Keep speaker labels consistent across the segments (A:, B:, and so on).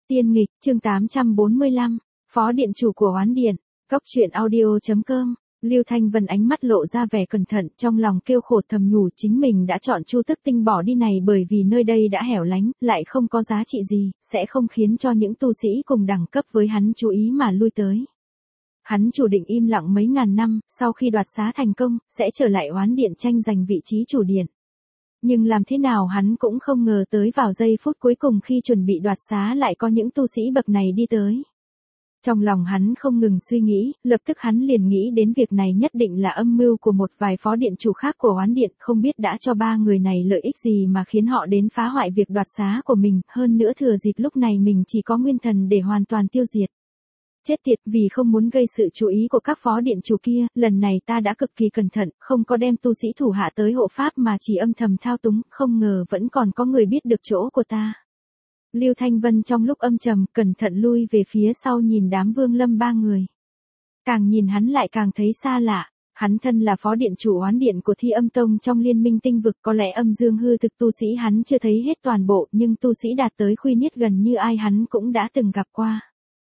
A: Tiên nghịch, chương 845, Phó Điện Chủ của Oán Điện, Góc truyện audio.com. Lưu Thanh Vân ánh mắt lộ ra vẻ cẩn thận, trong lòng kêu khổ thầm nhủ chính mình đã chọn Chu Tức Tinh bỏ đi này bởi vì nơi đây đã hẻo lánh, lại không có giá trị gì, sẽ không khiến cho những tu sĩ cùng đẳng cấp với hắn chú ý mà lui tới. Hắn chủ định im lặng mấy ngàn năm, sau khi đoạt xá thành công, sẽ trở lại Oán Điện tranh giành vị trí chủ điện. Nhưng làm thế nào hắn cũng không ngờ tới vào giây phút cuối cùng khi chuẩn bị đoạt xá lại có những tu sĩ bậc này đi tới. Trong lòng hắn không ngừng suy nghĩ, lập tức hắn liền nghĩ đến việc này nhất định là âm mưu của một vài phó điện chủ khác của Oán Điện, không biết đã cho ba người này lợi ích gì mà khiến họ đến phá hoại việc đoạt xá của mình, hơn nữa thừa dịp lúc này mình chỉ có nguyên thần để hoàn toàn tiêu diệt. Chết tiệt, vì không muốn gây sự chú ý của các phó điện chủ kia, lần này ta đã cực kỳ cẩn thận, không có đem tu sĩ thủ hạ tới hộ pháp mà chỉ âm thầm thao túng, không ngờ vẫn còn có người biết được chỗ của ta. Lưu Thanh Vân trong lúc âm trầm, cẩn thận lui về phía sau nhìn đám Vương Lâm ba người. Càng nhìn hắn lại càng thấy xa lạ, hắn thân là phó điện chủ Oán Điện của Thi Âm Tông trong Liên Minh Tinh Vực, có lẽ âm dương hư thực tu sĩ hắn chưa thấy hết toàn bộ, nhưng tu sĩ đạt tới Khuy Niết gần như ai hắn cũng đã từng gặp qua.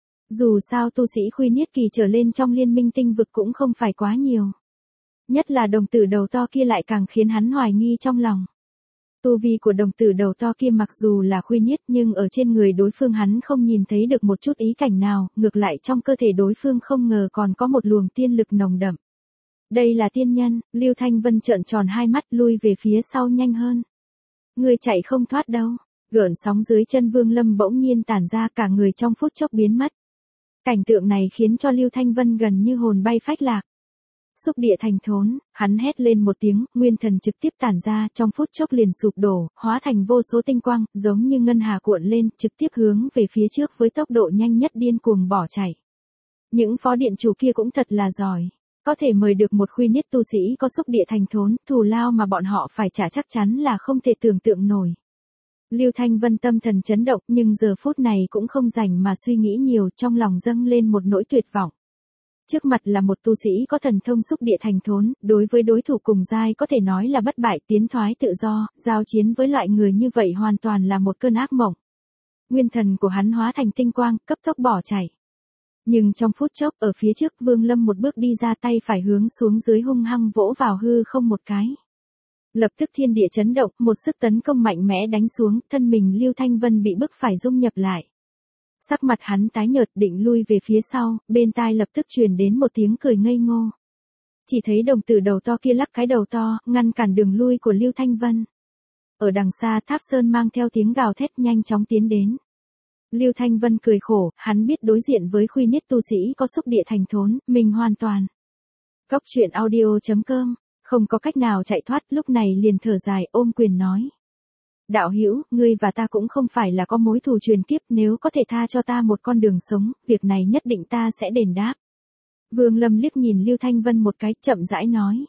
A: Dù sao tu sĩ Khuy Niết kỳ trở lên trong Liên Minh Tinh Vực cũng không phải quá nhiều. Nhất là đồng tử đầu to kia lại càng khiến hắn hoài nghi trong lòng. Tu vi của đồng tử đầu to kia mặc dù là Khuy Niết nhưng ở trên người đối phương hắn không nhìn thấy được một chút ý cảnh nào, ngược lại trong cơ thể đối phương không ngờ còn có một luồng tiên lực nồng đậm. Đây là tiên nhân, Lưu Thanh Vân trợn tròn hai mắt lui về phía sau nhanh hơn. Người chạy không thoát đâu, gợn sóng dưới chân Vương Lâm bỗng nhiên tản ra, cả người trong phút chốc biến mất. Cảnh tượng này khiến cho Lưu Thanh Vân gần như hồn bay phách lạc. Xúc địa thành thốn, hắn hét lên một tiếng, nguyên thần trực tiếp tản ra, trong phút chốc liền sụp đổ, hóa thành vô số tinh quang, giống như ngân hà cuộn lên, trực tiếp hướng về phía trước với tốc độ nhanh nhất điên cuồng bỏ chạy. Những phó điện chủ kia cũng thật là giỏi, có thể mời được một Khuy Niết tu sĩ có xúc địa thành thốn, thù lao mà bọn họ phải trả chắc chắn là không thể tưởng tượng nổi. Lưu Thanh Vân tâm thần chấn động, nhưng giờ phút này cũng không rảnh mà suy nghĩ nhiều, trong lòng dâng lên một nỗi tuyệt vọng. Trước mặt là một tu sĩ có thần thông xúc địa thành thốn, đối với đối thủ cùng giai có thể nói là bất bại, tiến thoái tự do, giao chiến với loại người như vậy hoàn toàn là một cơn ác mộng. Nguyên thần của hắn hóa thành tinh quang, cấp tốc bỏ chạy. Nhưng trong phút chốc, ở phía trước Vương Lâm một bước đi ra, tay phải hướng xuống dưới hung hăng vỗ vào hư không một cái. Lập tức thiên địa chấn động, một sức tấn công mạnh mẽ đánh xuống, thân mình Lưu Thanh Vân bị bức phải dung nhập lại. Sắc mặt hắn tái nhợt định lui về phía sau, bên tai lập tức truyền đến một tiếng cười ngây ngô. Chỉ thấy đồng tử đầu to kia lắc cái đầu to, ngăn cản đường lui của Lưu Thanh Vân. Ở đằng xa Tháp Sơn mang theo tiếng gào thét nhanh chóng tiến đến. Lưu Thanh Vân cười khổ, hắn biết đối diện với Khuy Niết tu sĩ có xúc địa thành thốn, mình hoàn toàn. Góc truyện audio.com, không có cách nào chạy thoát, lúc này liền thở dài ôm quyền nói. Đạo hữu, ngươi và ta cũng không phải là có mối thù truyền kiếp, nếu có thể tha cho ta một con đường sống, việc này nhất định ta sẽ đền đáp. Vương Lâm liếc nhìn Lưu Thanh Vân một cái, chậm rãi nói.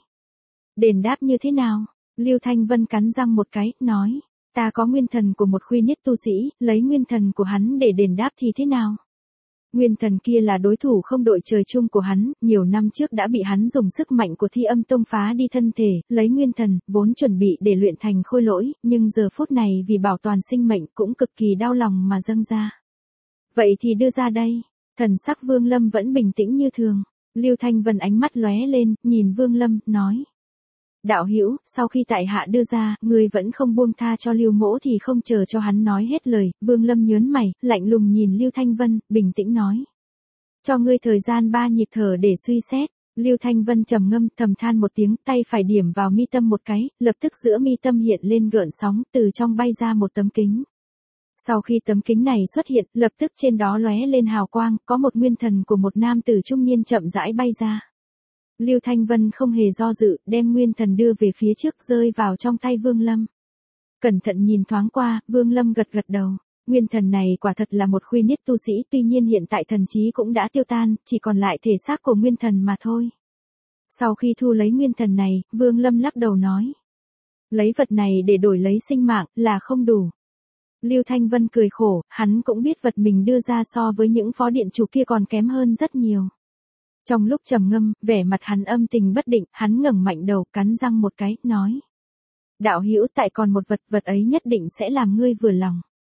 A: Đền đáp như thế nào? Lưu Thanh Vân cắn răng một cái, nói. Ta có nguyên thần của một Khuy Niết tu sĩ, lấy nguyên thần của hắn để đền đáp thì thế nào? Nguyên thần kia là đối thủ không đội trời chung của hắn, nhiều năm trước đã bị hắn dùng sức mạnh của Thi Âm Tông phá đi thân thể, lấy nguyên thần, vốn chuẩn bị để luyện thành khôi lỗi, nhưng giờ phút này vì bảo toàn sinh mệnh cũng cực kỳ đau lòng mà dâng ra. Vậy thì đưa ra đây, thần sắc Vương Lâm vẫn bình tĩnh như thường, Lưu Thanh Vân ánh mắt lóe lên, nhìn Vương Lâm, nói. Đạo hữu, sau khi tại hạ đưa ra, ngươi vẫn không buông tha cho Lưu mỗ thì không chờ cho hắn nói hết lời, Vương Lâm nhớn mày, lạnh lùng nhìn Lưu Thanh Vân, bình tĩnh nói. Cho ngươi thời gian 3 nhịp thở để suy xét. Lưu Thanh Vân trầm ngâm, thầm than một tiếng, tay phải điểm vào mi tâm một cái, lập tức giữa mi tâm hiện lên gợn sóng, từ trong bay ra một tấm kính. Sau khi tấm kính này xuất hiện, lập tức trên đó lóe lên hào quang, có một nguyên thần của một nam tử trung niên chậm rãi bay ra. Lưu Thanh Vân không hề do dự, đem nguyên thần đưa về phía trước rơi vào trong tay Vương Lâm. Cẩn thận nhìn thoáng qua, Vương Lâm gật gật đầu. Nguyên thần này quả thật là một Khuy Niết tu sĩ, tuy nhiên hiện tại thần trí cũng đã tiêu tan, chỉ còn lại thể xác của nguyên thần mà thôi. Sau khi thu lấy nguyên thần này, Vương Lâm lắc đầu nói. Lấy vật này để đổi lấy sinh mạng, là không đủ. Lưu Thanh Vân cười khổ, hắn cũng biết vật mình đưa ra so với những phó điện chủ kia còn kém hơn rất nhiều. Trong lúc trầm ngâm, vẻ mặt hắn âm tình bất định, hắn ngẩng mạnh đầu, cắn răng một cái, nói. Đạo hữu, tại còn một vật ấy nhất định sẽ làm ngươi vừa lòng.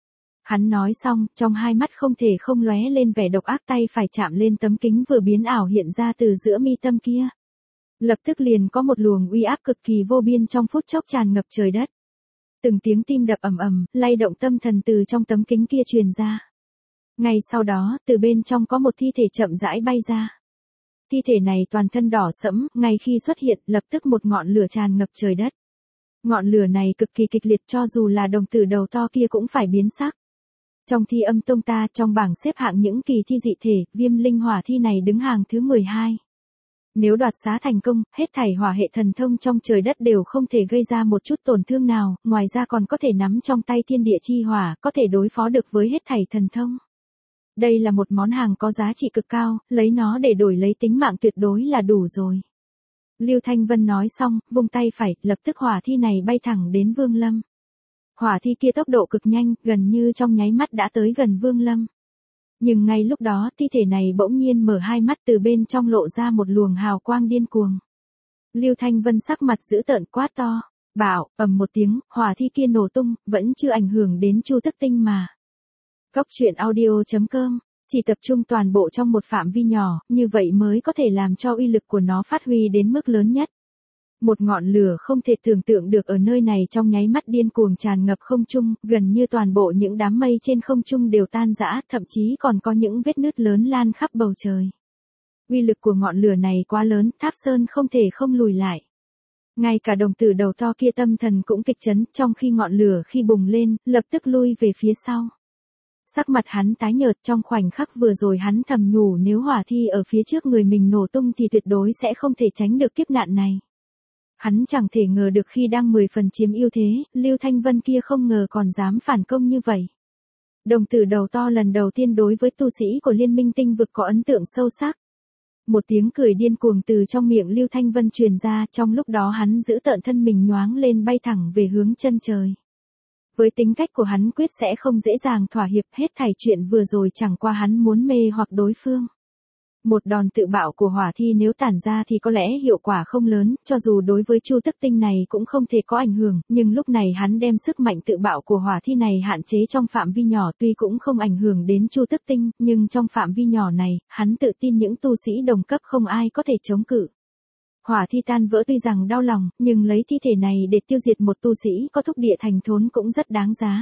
A: Hắn nói xong, trong hai mắt không thể không lóe lên vẻ độc ác, tay phải chạm lên tấm kính vừa biến ảo hiện ra từ giữa mi tâm kia. Lập tức liền có một luồng uy áp cực kỳ vô biên trong phút chốc tràn ngập trời đất. Từng tiếng tim đập ầm ầm, lay động tâm thần từ trong tấm kính kia truyền ra. Ngay sau đó, từ bên trong có một thi thể chậm rãi bay ra. Thi thể này toàn thân đỏ sẫm, ngay khi xuất hiện, lập tức một ngọn lửa tràn ngập trời đất. Ngọn lửa này cực kỳ kịch liệt, cho dù là đồng tử đầu to kia cũng phải biến sắc. Trong Thi Âm Tông ta, trong bảng xếp hạng những kỳ thi dị thể, Viêm Linh Hỏa thi này đứng hàng thứ 12. Nếu đoạt xá thành công, hết thảy hỏa hệ thần thông trong trời đất đều không thể gây ra một chút tổn thương nào, ngoài ra còn có thể nắm trong tay thiên địa chi hỏa, có thể đối phó được với hết thảy thần thông. Đây là một món hàng có giá trị cực cao, lấy nó để đổi lấy tính mạng tuyệt đối là đủ rồi. Lưu Thanh Vân nói xong, vung tay phải, lập tức hỏa thi này bay thẳng đến Vương Lâm. Hỏa thi kia tốc độ cực nhanh, gần như trong nháy mắt đã tới gần Vương Lâm. Nhưng ngay lúc đó, thi thể này bỗng nhiên mở hai mắt, từ bên trong lộ ra một luồng hào quang điên cuồng. Lưu Thanh Vân sắc mặt dữ tợn quát to, bảo, ầm một tiếng, hỏa thi kia nổ tung, vẫn chưa ảnh hưởng đến Chu Tức Tinh mà. Cốc truyện audio.com, chỉ tập trung toàn bộ trong một phạm vi nhỏ, như vậy mới có thể làm cho uy lực của nó phát huy đến mức lớn nhất. Một ngọn lửa không thể tưởng tượng được ở nơi này trong nháy mắt điên cuồng tràn ngập không trung, gần như toàn bộ những đám mây trên không trung đều tan rã, thậm chí còn có những vết nứt lớn lan khắp bầu trời. Uy lực của ngọn lửa này quá lớn, Tháp Sơn không thể không lùi lại. Ngay cả đồng tử đầu to kia tâm thần cũng kịch chấn, trong khi ngọn lửa khi bùng lên, lập tức lui về phía sau. Sắc mặt hắn tái nhợt, trong khoảnh khắc vừa rồi hắn thầm nhủ nếu hỏa thi ở phía trước người mình nổ tung thì tuyệt đối sẽ không thể tránh được kiếp nạn này. Hắn chẳng thể ngờ được khi đang 10 phần chiếm ưu thế, Lưu Thanh Vân kia không ngờ còn dám phản công như vậy. Đồng tử đầu to lần đầu tiên đối với tu sĩ của Liên Minh Tinh Vực có ấn tượng sâu sắc. Một tiếng cười điên cuồng từ trong miệng Lưu Thanh Vân truyền ra, trong lúc đó hắn giữ tợn thân mình nhoáng lên bay thẳng về hướng chân trời. Với tính cách của hắn quyết sẽ không dễ dàng thỏa hiệp, hết thảy chuyện vừa rồi chẳng qua hắn muốn mê hoặc đối phương. Một đòn tự bạo của hỏa thi nếu tản ra thì có lẽ hiệu quả không lớn, cho dù đối với Chu Tức Tinh này cũng không thể có ảnh hưởng, nhưng lúc này hắn đem sức mạnh tự bạo của hỏa thi này hạn chế trong phạm vi nhỏ, tuy cũng không ảnh hưởng đến Chu Tức Tinh, nhưng trong phạm vi nhỏ này, hắn tự tin những tu sĩ đồng cấp không ai có thể chống cự. Hỏa thi tan vỡ tuy rằng đau lòng, nhưng lấy thi thể này để tiêu diệt một tu sĩ có thúc địa thành thốn cũng rất đáng giá.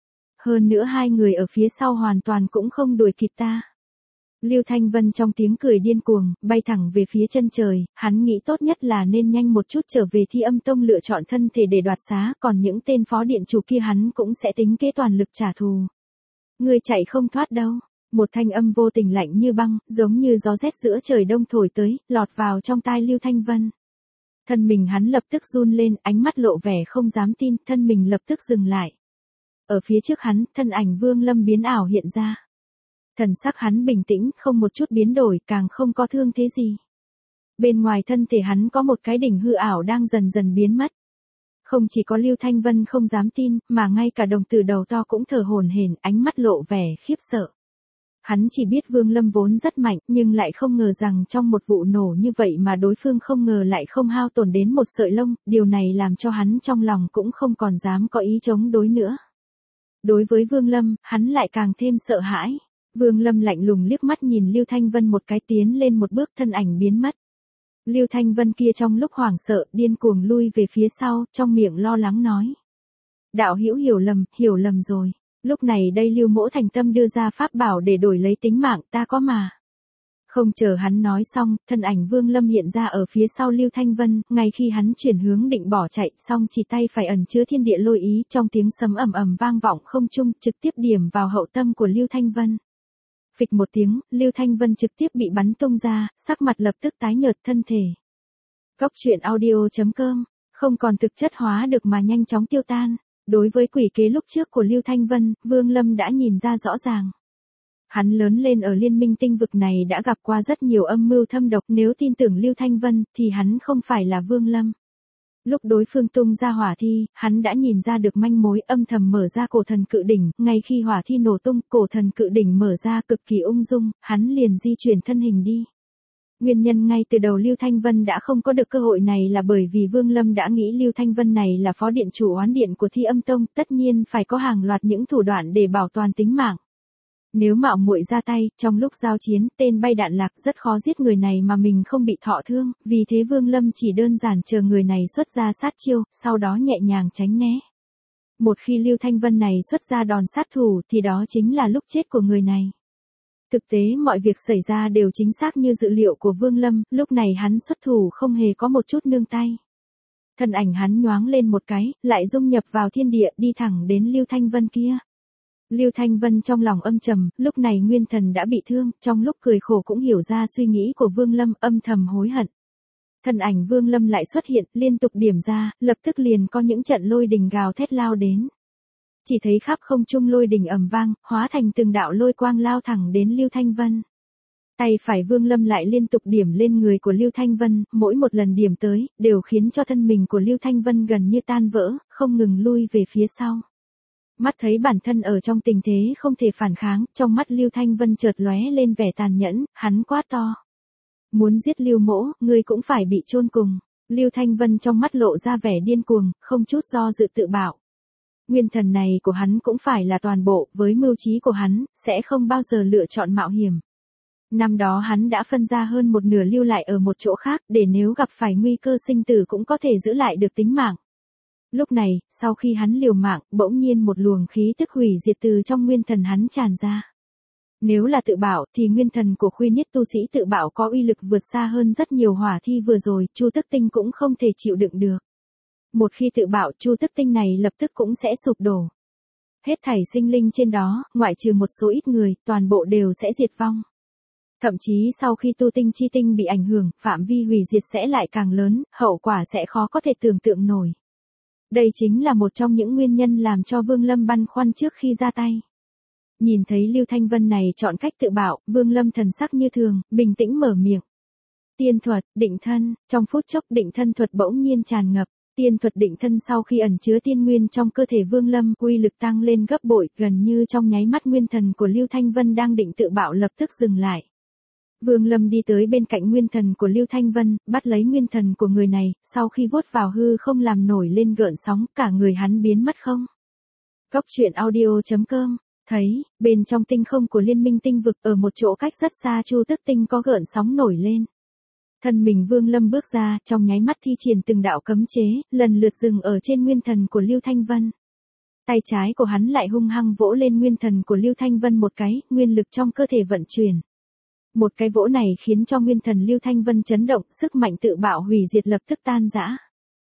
A: Hơn nữa hai người ở phía sau hoàn toàn cũng không đuổi kịp ta. Lưu Thanh Vân trong tiếng cười điên cuồng, bay thẳng về phía chân trời, hắn nghĩ tốt nhất là nên nhanh một chút trở về Thi Âm Tông lựa chọn thân thể để đoạt xá, còn những tên phó điện chủ kia hắn cũng sẽ tính kế toàn lực trả thù. Ngươi chạy không thoát đâu. Một thanh âm vô tình lạnh như băng, giống như gió rét giữa trời đông thổi tới, lọt vào trong tai Lưu Thanh Vân. Thân mình hắn lập tức run lên, ánh mắt lộ vẻ không dám tin, thân mình lập tức dừng lại. Ở phía trước hắn, thân ảnh Vương Lâm biến ảo hiện ra. Thần sắc hắn bình tĩnh, không một chút biến đổi, càng không có thương thế gì. Bên ngoài thân thể hắn có một cái đỉnh hư ảo đang dần dần biến mất. Không chỉ có Lưu Thanh Vân không dám tin, mà ngay cả đồng tử đầu to cũng thở hổn hển, ánh mắt lộ vẻ khiếp sợ. Hắn chỉ biết Vương Lâm vốn rất mạnh, nhưng lại không ngờ rằng trong một vụ nổ như vậy mà đối phương không ngờ lại không hao tổn đến một sợi lông, điều này làm cho hắn trong lòng cũng không còn dám có ý chống đối nữa. Đối với Vương Lâm, hắn lại càng thêm sợ hãi. Vương Lâm lạnh lùng liếc mắt nhìn Lưu Thanh Vân một cái, tiến lên một bước, thân ảnh biến mất. Lưu Thanh Vân kia trong lúc hoảng sợ, điên cuồng lui về phía sau, trong miệng lo lắng nói. Đạo hữu hiểu lầm rồi. Lúc này đây Lưu Mỗ thành tâm đưa ra pháp bảo để đổi lấy tính mạng, ta có mà. Không chờ hắn nói xong, thân ảnh Vương Lâm hiện ra ở phía sau Lưu Thanh Vân, ngay khi hắn chuyển hướng định bỏ chạy, xong chỉ tay phải ẩn chứa thiên địa lôi ý, trong tiếng sấm ầm ầm vang vọng không trung, trực tiếp điểm vào hậu tâm của Lưu Thanh Vân. Phịch một tiếng, Lưu Thanh Vân trực tiếp bị bắn tung ra, sắc mặt lập tức tái nhợt thân thể. Cốc truyện audio.com, không còn thực chất hóa được mà nhanh chóng tiêu tan. Đối với quỷ kế lúc trước của Lưu Thanh Vân, Vương Lâm đã nhìn ra rõ ràng. Hắn lớn lên ở Liên Minh Tinh Vực này đã gặp qua rất nhiều âm mưu thâm độc, nếu tin tưởng Lưu Thanh Vân thì hắn không phải là Vương Lâm. Lúc đối phương tung ra hỏa thi, hắn đã nhìn ra được manh mối, âm thầm mở ra cổ thần cự đỉnh, ngay khi hỏa thi nổ tung, cổ thần cự đỉnh mở ra cực kỳ ung dung, hắn liền di chuyển thân hình đi. Nguyên nhân ngay từ đầu Lưu Thanh Vân đã không có được cơ hội này là bởi vì Vương Lâm đã nghĩ Lưu Thanh Vân này là phó điện chủ oán điện của Thi Âm Tông, tất nhiên phải có hàng loạt những thủ đoạn để bảo toàn tính mạng. Nếu mạo muội ra tay, trong lúc giao chiến, tên bay đạn lạc rất khó giết người này mà mình không bị thọ thương, vì thế Vương Lâm chỉ đơn giản chờ người này xuất ra sát chiêu, sau đó nhẹ nhàng tránh né. Một khi Lưu Thanh Vân này xuất ra đòn sát thủ thì đó chính là lúc chết của người này. Thực tế mọi việc xảy ra đều chính xác như dự liệu của Vương Lâm, lúc này hắn xuất thủ không hề có một chút nương tay. Thân ảnh hắn nhoáng lên một cái, lại dung nhập vào thiên địa đi thẳng đến Lưu Thanh Vân kia. Lưu Thanh Vân trong lòng âm trầm, lúc này nguyên thần đã bị thương, trong lúc cười khổ cũng hiểu ra suy nghĩ của Vương Lâm, âm thầm hối hận. Thân ảnh Vương Lâm lại xuất hiện, liên tục điểm ra, lập tức liền có những trận lôi đình gào thét lao đến. Chỉ thấy khắp không trung lôi đình ầm vang, hóa thành từng đạo lôi quang lao thẳng đến Lưu Thanh Vân. Tay phải Vương Lâm lại liên tục điểm lên người của Lưu Thanh Vân, mỗi một lần điểm tới, đều khiến cho thân mình của Lưu Thanh Vân gần như tan vỡ, không ngừng lui về phía sau. Mắt thấy bản thân ở trong tình thế không thể phản kháng, trong mắt Lưu Thanh Vân chợt lóe lên vẻ tàn nhẫn, hắn quát to. Muốn giết Lưu mỗ, ngươi cũng phải bị chôn cùng. Lưu Thanh Vân trong mắt lộ ra vẻ điên cuồng, không chút do dự tự bảo. Nguyên thần này của hắn cũng phải là toàn bộ, với mưu trí của hắn, sẽ không bao giờ lựa chọn mạo hiểm. Năm đó hắn đã phân ra hơn một nửa lưu lại ở một chỗ khác, để nếu gặp phải nguy cơ sinh tử cũng có thể giữ lại được tính mạng. Lúc này, sau khi hắn liều mạng, bỗng nhiên một luồng khí tức hủy diệt từ trong nguyên thần hắn tràn ra. Nếu là tự bảo thì nguyên thần của Khuyên Niết tu sĩ tự bảo có uy lực vượt xa hơn rất nhiều hỏa thi vừa rồi, Chu Tức Tinh cũng không thể chịu đựng được. Một khi tự bảo, Chu Tức Tinh này lập tức cũng sẽ sụp đổ. Hết thảy sinh linh trên đó, ngoại trừ một số ít người, toàn bộ đều sẽ diệt vong. Thậm chí sau khi tu tinh chi tinh bị ảnh hưởng, phạm vi hủy diệt sẽ lại càng lớn, hậu quả sẽ khó có thể tưởng tượng nổi. Đây chính là một trong những nguyên nhân làm cho Vương Lâm băn khoăn trước khi ra tay. Nhìn thấy Lưu Thanh Vân này chọn cách tự bảo, Vương Lâm thần sắc như thường, bình tĩnh mở miệng. Tiên thuật, định thân, trong phút chốc định thân thuật bỗng nhiên tràn ngập. Tiên thuật định thân sau khi ẩn chứa tiên nguyên trong cơ thể Vương Lâm, uy lực tăng lên gấp bội, gần như trong nháy mắt nguyên thần của Lưu Thanh Vân đang định tự bảo lập tức dừng lại. Vương Lâm đi tới bên cạnh nguyên thần của Lưu Thanh Vân, bắt lấy nguyên thần của người này, sau khi vuốt vào hư không làm nổi lên gợn sóng, cả người hắn biến mất không. Cốc truyện audio.com, thấy, bên trong tinh không của liên minh tinh vực ở một chỗ cách rất xa Chu Tức Tinh có gợn sóng nổi lên. Thân mình Vương Lâm bước ra, trong nháy mắt thi triển từng đạo cấm chế, lần lượt dừng ở trên nguyên thần của Lưu Thanh Vân. Tay trái của hắn lại hung hăng vỗ lên nguyên thần của Lưu Thanh Vân một cái, nguyên lực trong cơ thể vận chuyển. Một cái vỗ này khiến cho nguyên thần Lưu Thanh Vân chấn động, sức mạnh tự bạo hủy diệt lập tức tan rã.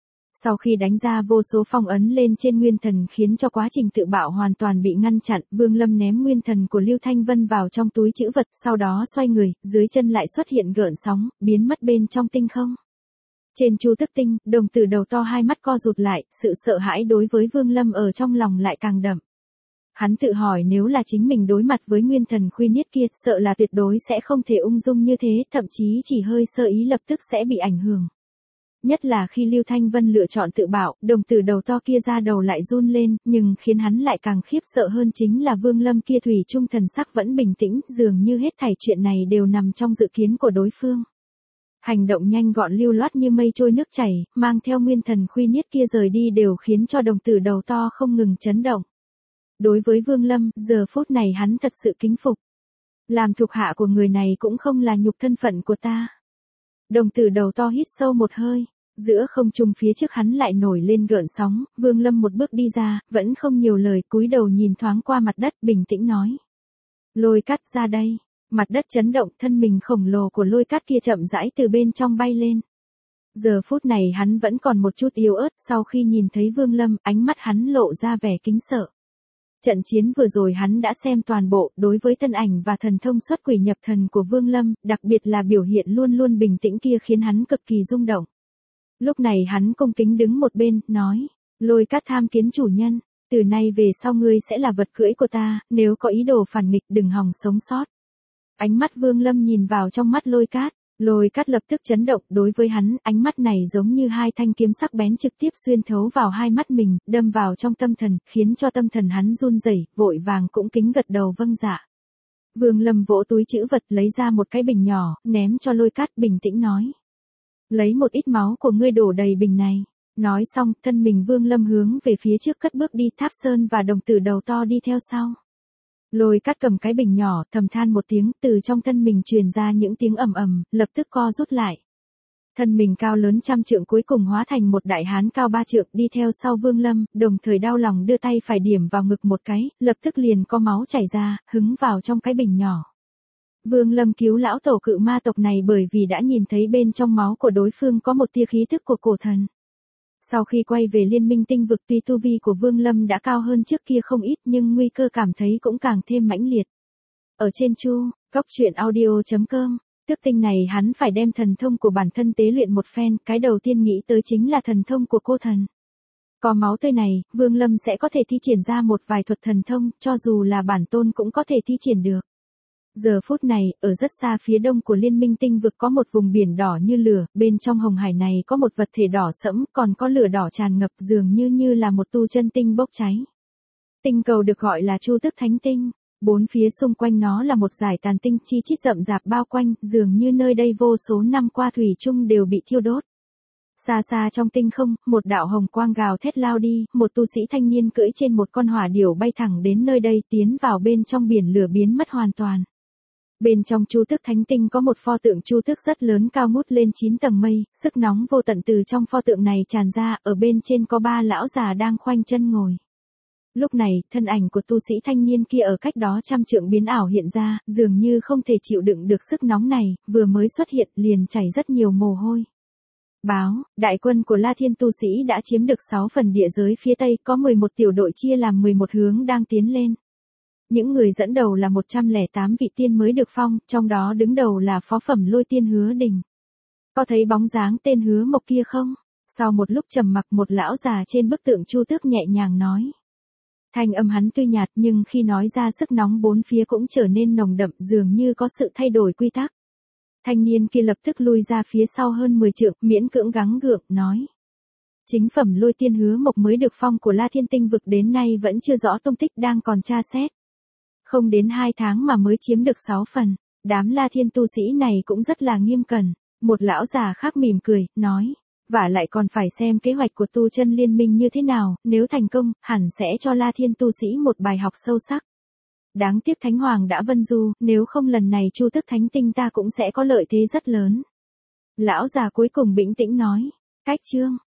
A: Sau khi đánh ra vô số phong ấn lên trên nguyên thần khiến cho quá trình tự bạo hoàn toàn bị ngăn chặn, Vương Lâm ném nguyên thần của Lưu Thanh Vân vào trong túi trữ vật, sau đó xoay người, dưới chân lại xuất hiện gợn sóng, biến mất bên trong tinh không. Trên Chu Tức Tinh, đồng tử đầu to hai mắt co rụt lại, sự sợ hãi đối với Vương Lâm ở trong lòng lại càng đậm. Hắn tự hỏi nếu là chính mình đối mặt với nguyên thần Khuyên Niết kia, sợ là tuyệt đối sẽ không thể ung dung như thế, thậm chí chỉ hơi sơ ý lập tức sẽ bị ảnh hưởng. Nhất là khi Lưu Thanh Vân lựa chọn tự bảo, đồng tử đầu to kia ra đầu lại run lên, nhưng khiến hắn lại càng khiếp sợ hơn chính là Vương Lâm kia thủy chung thần sắc vẫn bình tĩnh, dường như hết thảy chuyện này đều nằm trong dự kiến của đối phương. Hành động nhanh gọn lưu loát như mây trôi nước chảy, mang theo nguyên thần Khuyên Niết kia rời đi đều khiến cho đồng tử đầu to không ngừng chấn động. Đối với Vương Lâm, giờ phút này hắn thật sự kính phục. Làm thuộc hạ của người này cũng không là nhục thân phận của ta. Đồng tử đầu to hít sâu một hơi, giữa không trung phía trước hắn lại nổi lên gợn sóng, Vương Lâm một bước đi ra, vẫn không nhiều lời, cúi đầu nhìn thoáng qua mặt đất, bình tĩnh nói. Lôi cát ra đây. Mặt đất chấn động, thân mình khổng lồ của lôi cát kia chậm rãi từ bên trong bay lên. Giờ phút này hắn vẫn còn một chút yếu ớt, sau khi nhìn thấy Vương Lâm, ánh mắt hắn lộ ra vẻ kính sợ. Trận chiến vừa rồi hắn đã xem toàn bộ, đối với thân ảnh và thần thông xuất quỷ nhập thần của Vương Lâm, đặc biệt là biểu hiện luôn luôn bình tĩnh kia khiến hắn cực kỳ rung động. Lúc này hắn cung kính đứng một bên, nói, Lôi Cát tham kiến chủ nhân, từ nay về sau ngươi sẽ là vật cưỡi của ta, nếu có ý đồ phản nghịch đừng hòng sống sót. Ánh mắt Vương Lâm nhìn vào trong mắt Lôi Cát lập tức chấn động, đối với hắn, ánh mắt này giống như hai thanh kiếm sắc bén trực tiếp xuyên thấu vào hai mắt mình, đâm vào trong tâm thần, khiến cho tâm thần hắn run rẩy, vội vàng cũng kính gật đầu vâng dạ. Vương Lâm vỗ túi trữ vật lấy ra một cái bình nhỏ, ném cho Lôi Cát, bình tĩnh nói. Lấy một ít máu của ngươi đổ đầy bình này. Nói xong, thân mình Vương Lâm hướng về phía trước cất bước đi, Tháp Sơn và đồng tử đầu to đi theo sau. Lôi Cát cầm cái bình nhỏ, thầm than một tiếng, từ trong thân mình truyền ra những tiếng ầm ầm, lập tức co rút lại. Thân mình cao lớn 100 trượng cuối cùng hóa thành một đại hán cao 3 trượng đi theo sau Vương Lâm, đồng thời đau lòng đưa tay phải điểm vào ngực một cái, lập tức liền có máu chảy ra, hứng vào trong cái bình nhỏ. Vương Lâm cứu lão tổ cự ma tộc này bởi vì đã nhìn thấy bên trong máu của đối phương có một tia khí thức của cổ thần. Sau khi quay về Liên Minh Tinh Vực, tuy tu vi của Vương Lâm đã cao hơn trước kia không ít nhưng nguy cơ cảm thấy cũng càng thêm mãnh liệt. Ở trên Cốc.audio.com, Tước Tinh này hắn phải đem thần thông của bản thân tế luyện một phen, cái đầu tiên nghĩ tới chính là thần thông của cô thần. Có máu tươi này, Vương Lâm sẽ có thể thi triển ra một vài thuật thần thông, cho dù là bản tôn cũng có thể thi triển được. Giờ phút này, ở rất xa phía đông của Liên Minh Tinh Vực có một vùng biển đỏ như lửa, bên trong hồng hải này có một vật thể đỏ sẫm, còn có lửa đỏ tràn ngập, dường như là một tu chân tinh bốc cháy. Tinh cầu được gọi là Chu Tước Thánh Tinh, bốn phía xung quanh nó là một dải tàn tinh chi chít rậm rạp bao quanh, dường như nơi đây vô số năm qua thủy chung đều bị thiêu đốt. Xa xa trong tinh không, một đạo hồng quang gào thét lao đi, một tu sĩ thanh niên cưỡi trên một con hỏa điểu bay thẳng đến nơi đây, tiến vào bên trong biển lửa biến mất hoàn toàn. Bên trong Chu Tước Thánh Tinh có một pho tượng Chu Tước rất lớn cao ngút lên 9 tầng mây, sức nóng vô tận từ trong pho tượng này tràn ra, ở bên trên có 3 lão già đang khoanh chân ngồi. Lúc này, thân ảnh của tu sĩ thanh niên kia ở cách đó 100 trượng biến ảo hiện ra, dường như không thể chịu đựng được sức nóng này, vừa mới xuất hiện liền chảy rất nhiều mồ hôi. Báo, đại quân của La Thiên tu sĩ đã chiếm được 6 phần địa giới phía Tây, có 11 tiểu đội chia làm 11 hướng đang tiến lên. Những người dẫn đầu là 108 vị tiên mới được phong, trong đó đứng đầu là phó phẩm Lôi Tiên Hứa Đình. Có thấy bóng dáng tên Hứa Mộc kia không? Sau một lúc trầm mặc, một lão già trên bức tượng Chu Tước nhẹ nhàng nói. Thanh âm hắn tuy nhạt nhưng khi nói ra sức nóng bốn phía cũng trở nên nồng đậm, dường như có sự thay đổi quy tắc. Thanh niên kia lập tức lui ra phía sau hơn 10 trượng, miễn cưỡng gắng gượng, nói. Chính phẩm Lôi Tiên Hứa Mộc mới được phong của La Thiên Tinh Vực đến nay vẫn chưa rõ tung tích, đang còn tra xét. Không đến 2 tháng mà mới chiếm được 6 phần, đám La Thiên tu sĩ này cũng rất là nghiêm cẩn. Một lão già khác mỉm cười, nói. Và lại còn phải xem kế hoạch của tu chân liên minh như thế nào, nếu thành công, hẳn sẽ cho La Thiên tu sĩ một bài học sâu sắc. Đáng tiếc Thánh Hoàng đã vân du, nếu không lần này Chu Tước Thánh Tinh ta cũng sẽ có lợi thế rất lớn. Lão già cuối cùng bình tĩnh nói, cách chương.